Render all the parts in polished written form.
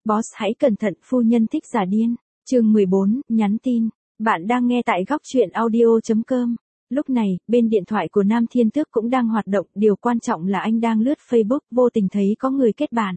Boss hãy cẩn thận, phu nhân thích giả điên. Chương 14, nhắn tin. Bạn đang nghe tại góc truyện audio.com. Lúc này, bên điện thoại của Nam Thiên Tước cũng đang hoạt động, điều quan trọng là anh đang lướt Facebook, vô tình thấy có người kết bạn.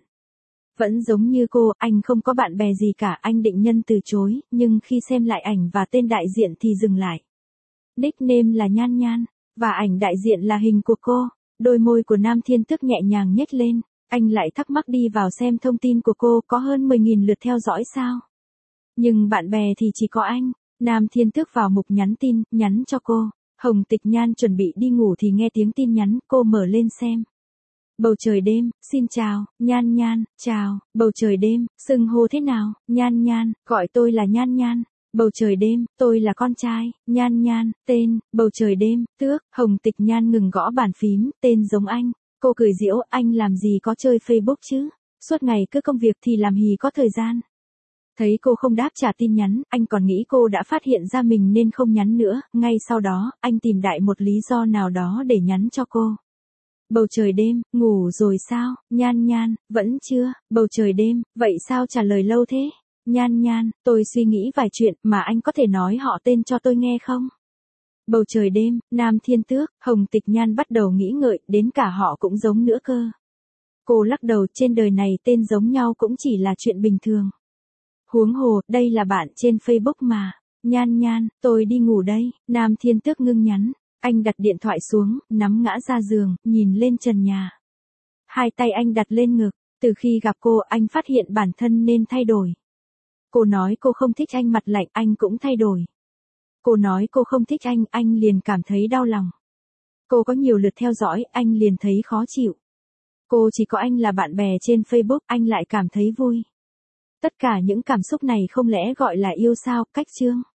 Vẫn giống như cô, anh không có bạn bè gì cả, anh định nhân từ chối, nhưng khi xem lại ảnh và tên đại diện thì dừng lại. Nickname là Nhan Nhan, và ảnh đại diện là hình của cô. Đôi môi của Nam Thiên Tước nhẹ nhàng nhếch lên, anh lại thắc mắc đi vào xem thông tin của cô, có hơn 10.000 lượt theo dõi sao? Nhưng bạn bè thì chỉ có anh. Nam Thiên Tước vào mục nhắn tin, nhắn cho cô. Hồng Tịch Nhan chuẩn bị đi ngủ thì nghe tiếng tin nhắn, cô mở lên xem. Bầu trời đêm, xin chào, Nhan Nhan, chào, bầu trời đêm, xưng hô thế nào, Nhan Nhan, gọi tôi là Nhan Nhan. Bầu trời đêm, tôi là con trai, Nhan Nhan, tên, bầu trời đêm, Tước. Hồng Tịch Nhan ngừng gõ bàn phím, tên giống anh. Cô cười giễu, anh làm gì có chơi Facebook chứ, suốt ngày cứ công việc thì làm gì có thời gian. Thấy cô không đáp trả tin nhắn, anh còn nghĩ cô đã phát hiện ra mình nên không nhắn nữa, ngay sau đó, anh tìm đại một lý do nào đó để nhắn cho cô. Bầu trời đêm, ngủ rồi sao, Nhan Nhan, vẫn chưa, bầu trời đêm, vậy sao trả lời lâu thế? Nhan Nhan, tôi suy nghĩ vài chuyện, mà anh có thể nói họ tên cho tôi nghe không? Bầu trời đêm, Nam Thiên Tước. Hồng Tịch Nhan bắt đầu nghĩ ngợi, đến cả họ cũng giống nữa cơ. Cô lắc đầu, trên đời này tên giống nhau cũng chỉ là chuyện bình thường. Huống hồ, đây là bạn trên Facebook mà. Nhan Nhan, tôi đi ngủ đây. Nam Thiên Tước ngưng nhắn. Anh đặt điện thoại xuống, nắm ngã ra giường, nhìn lên trần nhà. Hai tay anh đặt lên ngực. Từ khi gặp cô, anh phát hiện bản thân nên thay đổi. Cô nói cô không thích anh mặt lạnh, anh cũng thay đổi. Cô nói cô không thích anh liền cảm thấy đau lòng. Cô có nhiều lượt theo dõi, anh liền thấy khó chịu. Cô chỉ có anh là bạn bè trên Facebook, anh lại cảm thấy vui. Tất cả những cảm xúc này không lẽ gọi là yêu sao, cách chương.